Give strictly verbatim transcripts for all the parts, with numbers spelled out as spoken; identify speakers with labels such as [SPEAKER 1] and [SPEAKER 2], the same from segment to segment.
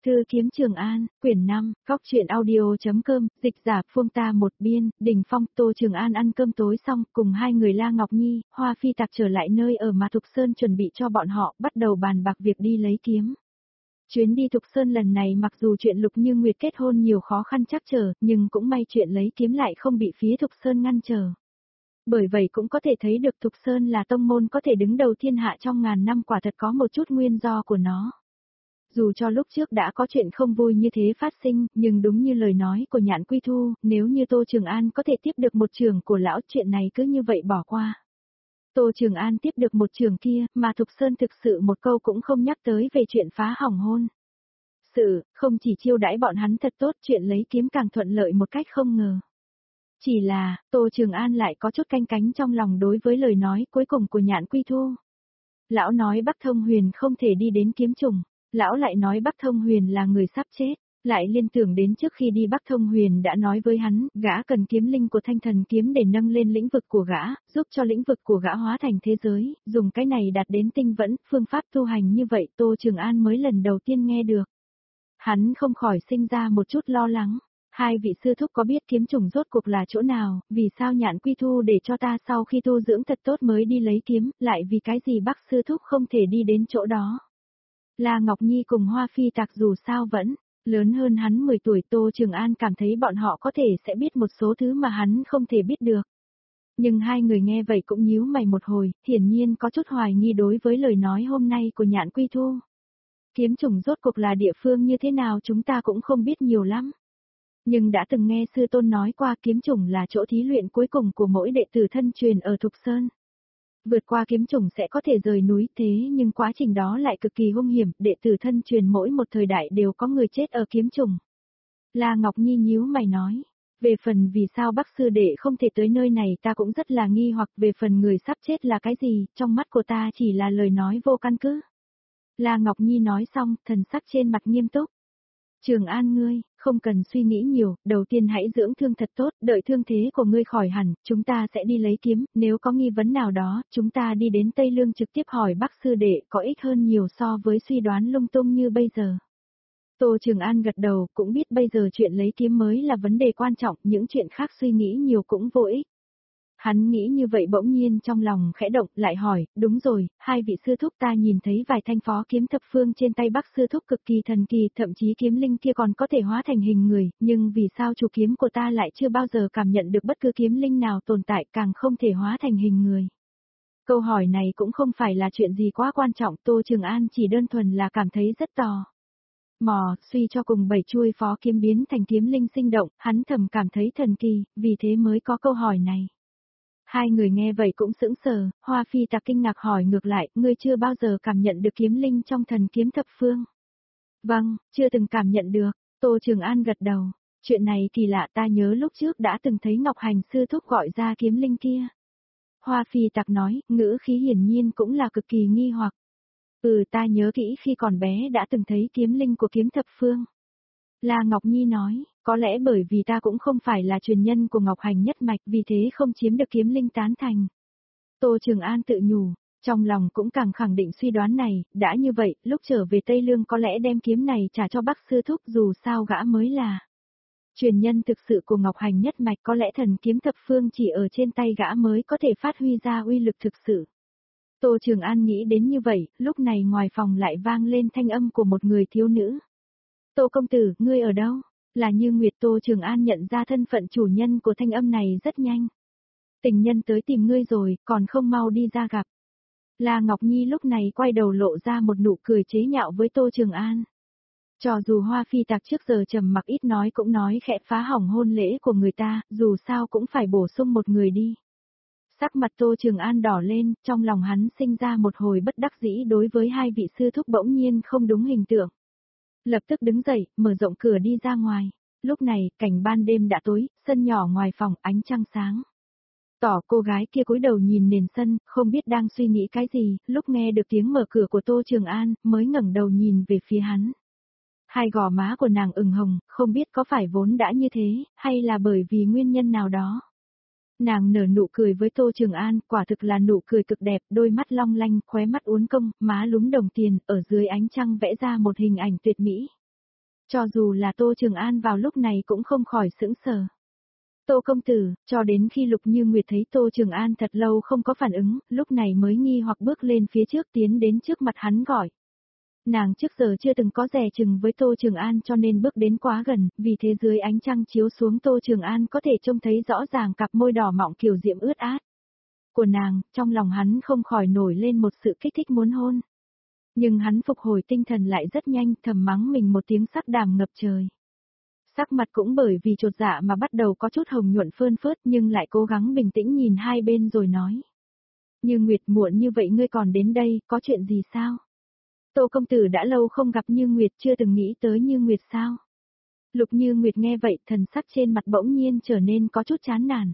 [SPEAKER 1] Thư kiếm Trường An, quyển năm, góc truyện audio.com, dịch giả Phương Ta một biên, Đình Phong, Tô Trường An ăn cơm tối xong, cùng hai người La Ngọc Nhi, Hoa Phi Tạc trở lại nơi ở mà Thục Sơn chuẩn bị cho bọn họ, bắt đầu bàn bạc việc đi lấy kiếm. Chuyến đi Thục Sơn lần này mặc dù chuyện Lục Như Nguyệt kết hôn nhiều khó khăn trắc trở, nhưng cũng may chuyện lấy kiếm lại không bị phía Thục Sơn ngăn trở. Bởi vậy cũng có thể thấy được Thục Sơn là tông môn có thể đứng đầu thiên hạ trong ngàn năm, quả thật có một chút nguyên do của nó. Dù cho lúc trước đã có chuyện không vui như thế phát sinh, nhưng đúng như lời nói của Nhạn Quy Thu, nếu như Tô Trường An có thể tiếp được một trường của lão, chuyện này cứ như vậy bỏ qua. Tô Trường An tiếp được một trường kia, mà Thục Sơn thực sự một câu cũng không nhắc tới về chuyện phá hỏng hôn. Sự, không chỉ chiêu đãi bọn hắn thật tốt, chuyện lấy kiếm càng thuận lợi một cách không ngờ. Chỉ là, Tô Trường An lại có chút canh cánh trong lòng đối với lời nói cuối cùng của Nhạn Quy Thu. Lão nói Bắc Thông Huyền không thể đi đến kiếm trùng. Lão lại nói Bắc Thông Huyền là người sắp chết, lại liên tưởng đến trước khi đi Bắc Thông Huyền đã nói với hắn, gã cần kiếm linh của Thanh Thần kiếm để nâng lên lĩnh vực của gã, giúp cho lĩnh vực của gã hóa thành thế giới, dùng cái này đạt đến tinh vẫn, phương pháp tu hành như vậy Tô Trường An mới lần đầu tiên nghe được. Hắn không khỏi sinh ra một chút lo lắng. Hai vị sư thúc có biết kiếm trùng rốt cuộc là chỗ nào, vì sao Nhạn Quy Thu để cho ta sau khi tu dưỡng thật tốt mới đi lấy kiếm, lại vì cái gì Bắc sư thúc không thể đi đến chỗ đó. La Ngọc Nhi cùng Hoa Phi Tạc dù sao vẫn lớn hơn hắn mười tuổi, Tô Trường An cảm thấy bọn họ có thể sẽ biết một số thứ mà hắn không thể biết được. Nhưng hai người nghe vậy cũng nhíu mày một hồi, hiển nhiên có chút hoài nghi đối với lời nói hôm nay của Nhạn Quy Thu. Kiếm trùng rốt cuộc là địa phương như thế nào chúng ta cũng không biết nhiều lắm. Nhưng đã từng nghe sư tôn nói qua kiếm trùng là chỗ thí luyện cuối cùng của mỗi đệ tử thân truyền ở Thục Sơn. Vượt qua kiếm trùng sẽ có thể rời núi, thế nhưng quá trình đó lại cực kỳ hung hiểm, đệ tử thân truyền mỗi một thời đại đều có người chết ở kiếm trùng. La Ngọc Nhi nhíu mày nói, về phần vì sao Bắc sư đệ không thể tới nơi này ta cũng rất là nghi hoặc, về phần người sắp chết là cái gì, trong mắt của ta chỉ là lời nói vô căn cứ. La Ngọc Nhi nói xong, thần sắc trên mặt nghiêm túc. Trường An ngươi, không cần suy nghĩ nhiều, đầu tiên hãy dưỡng thương thật tốt, đợi thương thế của ngươi khỏi hẳn, chúng ta sẽ đi lấy kiếm, nếu có nghi vấn nào đó, chúng ta đi đến Tây Lương trực tiếp hỏi Bắc sư đệ, có ích hơn nhiều so với suy đoán lung tung như bây giờ. Tô Trường An gật đầu, cũng biết bây giờ chuyện lấy kiếm mới là vấn đề quan trọng, những chuyện khác suy nghĩ nhiều cũng vô ích. Hắn nghĩ như vậy bỗng nhiên trong lòng khẽ động, lại hỏi, đúng rồi, hai vị sư thúc ta nhìn thấy vài thanh phó kiếm thập phương trên tay Bắc sư thúc cực kỳ thần kỳ, thậm chí kiếm linh kia còn có thể hóa thành hình người, nhưng vì sao chủ kiếm của ta lại chưa bao giờ cảm nhận được bất cứ kiếm linh nào tồn tại, càng không thể hóa thành hình người. Câu hỏi này cũng không phải là chuyện gì quá quan trọng, Tô Trường An chỉ đơn thuần là cảm thấy rất tò mò, suy cho cùng bảy chuôi phó kiếm biến thành kiếm linh sinh động, hắn thầm cảm thấy thần kỳ, vì thế mới có câu hỏi này. Hai người nghe vậy cũng sững sờ, Hoa Phi Tạc kinh ngạc hỏi ngược lại, ngươi chưa bao giờ cảm nhận được kiếm linh trong thần kiếm thập phương? Vâng, chưa từng cảm nhận được, Tô Trường An gật đầu, chuyện này kỳ lạ, ta nhớ lúc trước đã từng thấy Ngọc Hành sư thúc gọi ra kiếm linh kia. Hoa Phi Tạc nói, ngữ khí hiển nhiên cũng là cực kỳ nghi hoặc. Ừ, ta nhớ kỹ khi còn bé đã từng thấy kiếm linh của kiếm thập phương. La Ngọc Nhi nói, có lẽ bởi vì ta cũng không phải là truyền nhân của Ngọc Hành nhất mạch, vì thế không chiếm được kiếm linh tán thành. Tô Trường An tự nhủ, trong lòng cũng càng khẳng định suy đoán này, đã như vậy, lúc trở về Tây Lương có lẽ đem kiếm này trả cho Bắc sư thúc, dù sao gã mới là truyền nhân thực sự của Ngọc Hành nhất mạch, có lẽ thần kiếm thập phương chỉ ở trên tay gã mới có thể phát huy ra uy lực thực sự. Tô Trường An nghĩ đến như vậy, lúc này ngoài phòng lại vang lên thanh âm của một người thiếu nữ. Tô công tử, ngươi ở đâu? Là Như Nguyệt. Tô Trường An nhận ra thân phận chủ nhân của thanh âm này rất nhanh. Tình nhân tới tìm ngươi rồi, còn không mau đi ra gặp. La Ngọc Nhi lúc này quay đầu lộ ra một nụ cười chế nhạo với Tô Trường An. Cho dù Hoa Phi Tạc trước giờ trầm mặc ít nói cũng nói khẽ phá hỏng hôn lễ của người ta, dù sao cũng phải bổ sung một người đi. Sắc mặt Tô Trường An đỏ lên, trong lòng hắn sinh ra một hồi bất đắc dĩ đối với hai vị sư thúc bỗng nhiên không đúng hình tượng. Lập tức đứng dậy, mở rộng cửa đi ra ngoài. Lúc này, cảnh ban đêm đã tối, sân nhỏ ngoài phòng, ánh trăng sáng. Tỏ cô gái kia cúi đầu nhìn nền sân, không biết đang suy nghĩ cái gì, lúc nghe được tiếng mở cửa của Tô Trường An, mới ngẩng đầu nhìn về phía hắn. Hai gò má của nàng ửng hồng, không biết có phải vốn đã như thế, hay là bởi vì nguyên nhân nào đó. Nàng nở nụ cười với Tô Trường An, quả thực là nụ cười cực đẹp, đôi mắt long lanh, khóe mắt uốn cong, má lúm đồng tiền, ở dưới ánh trăng vẽ ra một hình ảnh tuyệt mỹ. Cho dù là Tô Trường An vào lúc này cũng không khỏi sững sờ. Tô công tử, cho đến khi Lục Như Nguyệt thấy Tô Trường An thật lâu không có phản ứng, lúc này mới nghi hoặc bước lên phía trước tiến đến trước mặt hắn gọi. Nàng trước giờ chưa từng có dè chừng với Tô Trường An cho nên bước đến quá gần, vì thế dưới ánh trăng chiếu xuống Tô Trường An có thể trông thấy rõ ràng cặp môi đỏ mọng kiều diễm ướt át của nàng, trong lòng hắn không khỏi nổi lên một sự kích thích muốn hôn. Nhưng hắn phục hồi tinh thần lại rất nhanh, thầm mắng mình một tiếng sắc đàm ngập trời. Sắc mặt cũng bởi vì chột dạ mà bắt đầu có chút hồng nhuận phơn phớt nhưng lại cố gắng bình tĩnh nhìn hai bên rồi nói. Như Nguyệt, muộn như vậy ngươi còn đến đây, có chuyện gì sao? Tô công tử đã lâu không gặp Như Nguyệt, chưa từng nghĩ tới Như Nguyệt sao? Lục Như Nguyệt nghe vậy, thần sắc trên mặt bỗng nhiên trở nên có chút chán nản.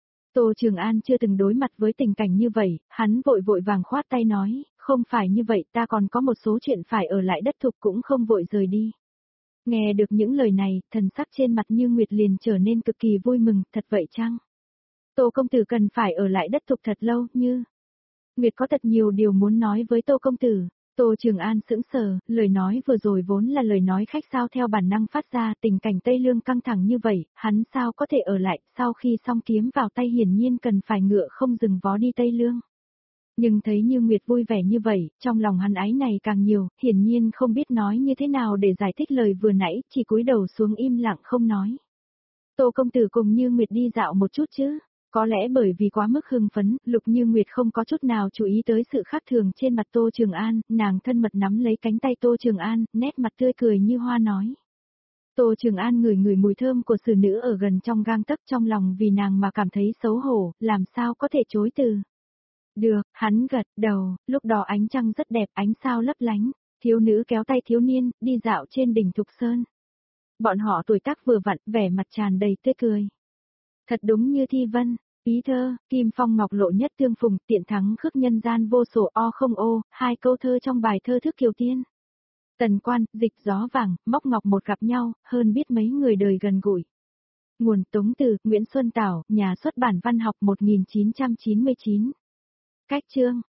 [SPEAKER 1] Tô Trường An chưa từng đối mặt với tình cảnh như vậy, hắn vội vội vàng khoát tay nói, không phải như vậy, ta còn có một số chuyện phải ở lại đất thục cũng không vội rời đi. Nghe được những lời này, thần sắc trên mặt Như Nguyệt liền trở nên cực kỳ vui mừng, thật vậy chăng? Tô công tử cần phải ở lại đất thục thật lâu, Như Nguyệt có thật nhiều điều muốn nói với Tô công tử. Tô Trường An sững sờ, lời nói vừa rồi vốn là lời nói khách sao theo bản năng phát ra, tình cảnh Tây Lương căng thẳng như vậy, hắn sao có thể ở lại, sau khi song kiếm vào tay hiển nhiên cần phải ngựa không dừng vó đi Tây Lương. Nhưng thấy Như Nguyệt vui vẻ như vậy, trong lòng hắn ái này càng nhiều, hiển nhiên không biết nói như thế nào để giải thích lời vừa nãy, chỉ cúi đầu xuống im lặng không nói. Tô công tử cùng Như Nguyệt đi dạo một chút chứ? Có lẽ bởi vì quá mức hưng phấn, Lục Như Nguyệt không có chút nào chú ý tới sự khác thường trên mặt Tô Trường An, nàng thân mật nắm lấy cánh tay Tô Trường An, nét mặt tươi cười như hoa nói. Tô Trường An ngửi ngửi mùi thơm của xử nữ ở gần trong gang tấc, trong lòng vì nàng mà cảm thấy xấu hổ, làm sao có thể chối từ. Được, hắn gật đầu, lúc đó ánh trăng rất đẹp, ánh sao lấp lánh, thiếu nữ kéo tay thiếu niên, đi dạo trên đỉnh Thục Sơn. Bọn họ tuổi tác vừa vặn, vẻ mặt tràn đầy tươi cười. Thật đúng như thi vân, ý thơ, kim phong ngọc lộ nhất tương phùng, tiện thắng khước nhân gian vô sổ o không ô, hai câu thơ trong bài thơ thức kiều tiên. Tần quan, dịch gió vàng, móc ngọc một gặp nhau, hơn biết mấy người đời gần gũi. Nguồn Tống Từ, Nguyễn Xuân Tảo, nhà xuất bản văn học một nghìn chín trăm chín mươi chín. Cách chương